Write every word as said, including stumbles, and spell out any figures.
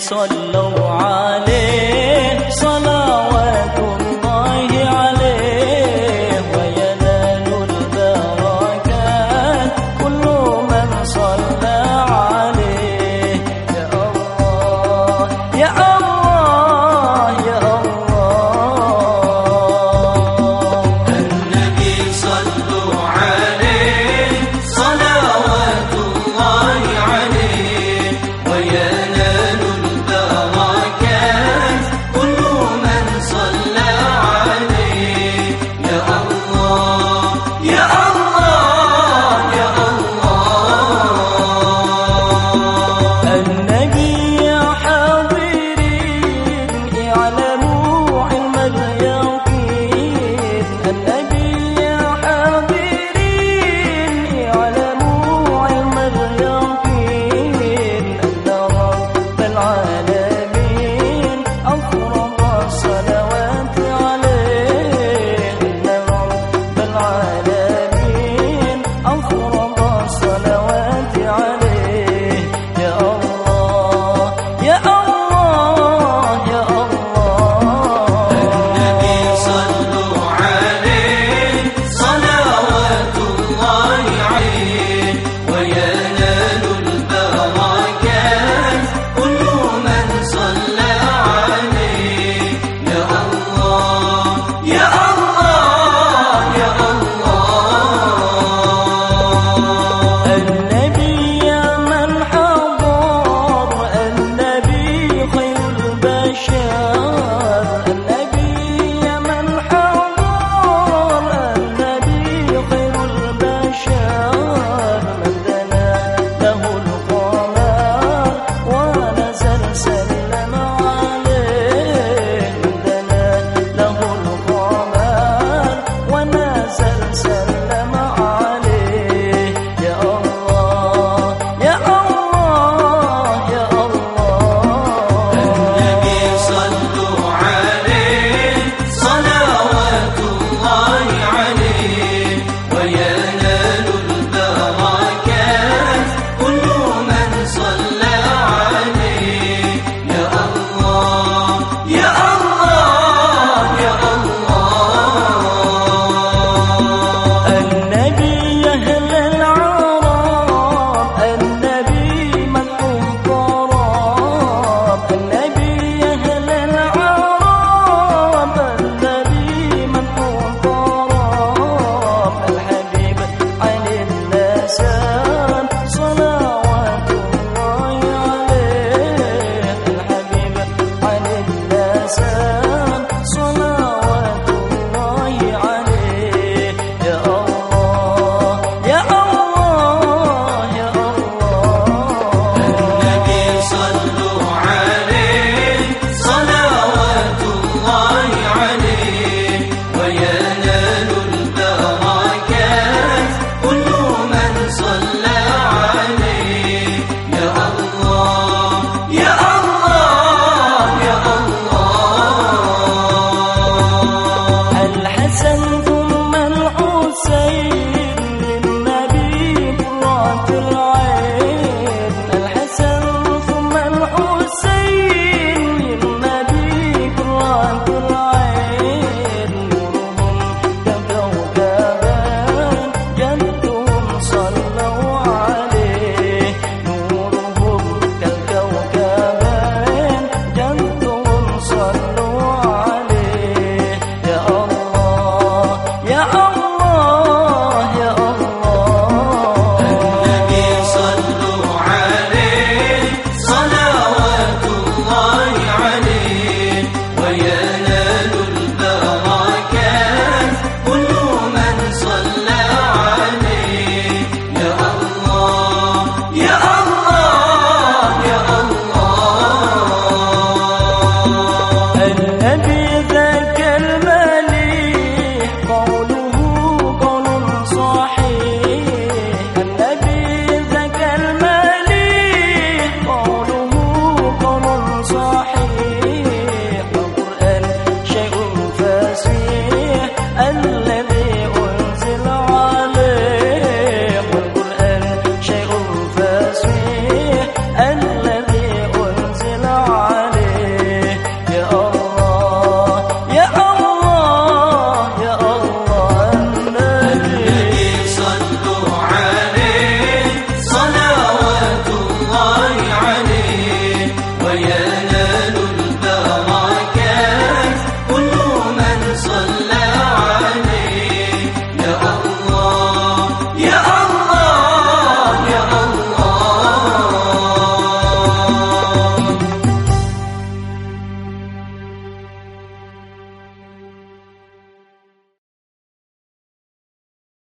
صلوا عليه صلوات الله عليه وينال البركات كل من صلى عليه. يا الله يا الله يا الله النبي صلوا عليه صلوات الله عليه وينال البركات كل من صلى عليه. يا الله يا الله يا الله النبي يا حاضرين اعلموا علم اليقين. النبي يا حاضرين اعلموا علم اليقين أن رب العالمين أفرض الصلوات عليه. أن رب العالمين أفرض الصلوات عليه. يا الله يا الله يا الله النبي صلوا عليه صلوات الله عليه وينال البركات كل من صلى عليه. يا الله يا الله يا الله النبي يا من حضر النبي خير البشر.